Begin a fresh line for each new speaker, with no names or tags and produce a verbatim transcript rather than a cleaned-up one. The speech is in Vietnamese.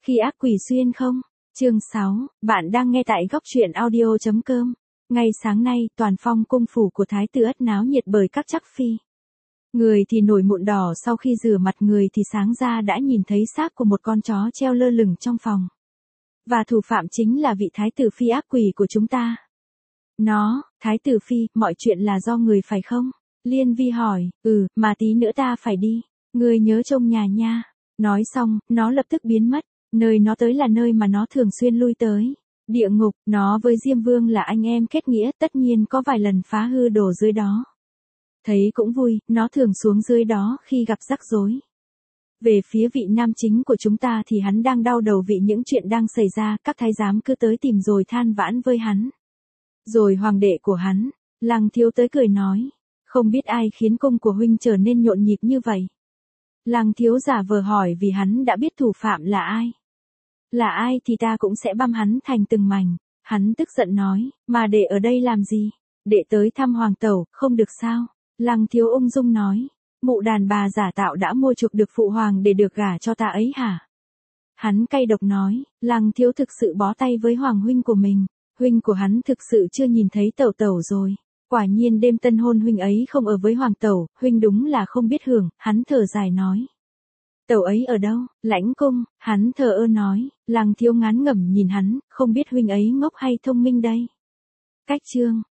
Khi ác quỷ xuyên không? Chương sáu, bạn đang nghe tại góc truyện audio chấm com. Ngay sáng nay, toàn phong cung phủ của thái tử Ất náo nhiệt bởi các chắc phi. Người thì nổi mụn đỏ sau khi rửa mặt, người thì sáng ra đã nhìn thấy xác của một con chó treo lơ lửng trong phòng. Và thủ phạm chính là vị thái tử phi ác quỷ của chúng ta. Nó, thái tử phi, mọi chuyện là do người phải không? Liên Vi hỏi, ừ, mà tí nữa ta phải đi. Người nhớ trông nhà nha. Nói xong, nó lập tức biến mất. Nơi nó tới là nơi mà nó thường xuyên lui tới. Địa ngục, nó với Diêm Vương là anh em kết nghĩa, tất nhiên có vài lần phá hư đổ dưới đó. Thấy cũng vui, nó thường xuống dưới đó khi gặp rắc rối. Về phía vị nam chính của chúng ta thì hắn đang đau đầu vì những chuyện đang xảy ra, các thái giám cứ tới tìm rồi than vãn với hắn. Rồi hoàng đệ của hắn, Lăng Thiếu tới cười nói, không biết ai khiến cung của huynh trở nên nhộn nhịp như vậy. Lăng Thiếu giả vờ hỏi vì hắn đã biết thủ phạm là ai. Là ai thì ta cũng sẽ băm hắn thành từng mảnh. Hắn tức giận nói, mà đệ ở đây làm gì? Đệ tới thăm hoàng tẩu, không được sao? Lăng Thiếu ung dung nói, mụ đàn bà giả tạo đã mua chuộc được phụ hoàng để được gả cho ta ấy hả? Hắn cay độc nói, Lăng Thiếu thực sự bó tay với hoàng huynh của mình. Huynh của hắn thực sự chưa nhìn thấy tẩu tẩu rồi. Quả nhiên đêm tân hôn huynh ấy không ở với hoàng tẩu, huynh đúng là không biết hưởng. Hắn thở dài nói, tẩu ấy ở đâu? Lãnh cung. Hắn thờ ơ nói. Lăng Thiếu ngán ngẩm nhìn hắn, không biết huynh ấy ngốc hay thông minh đây. Cách chương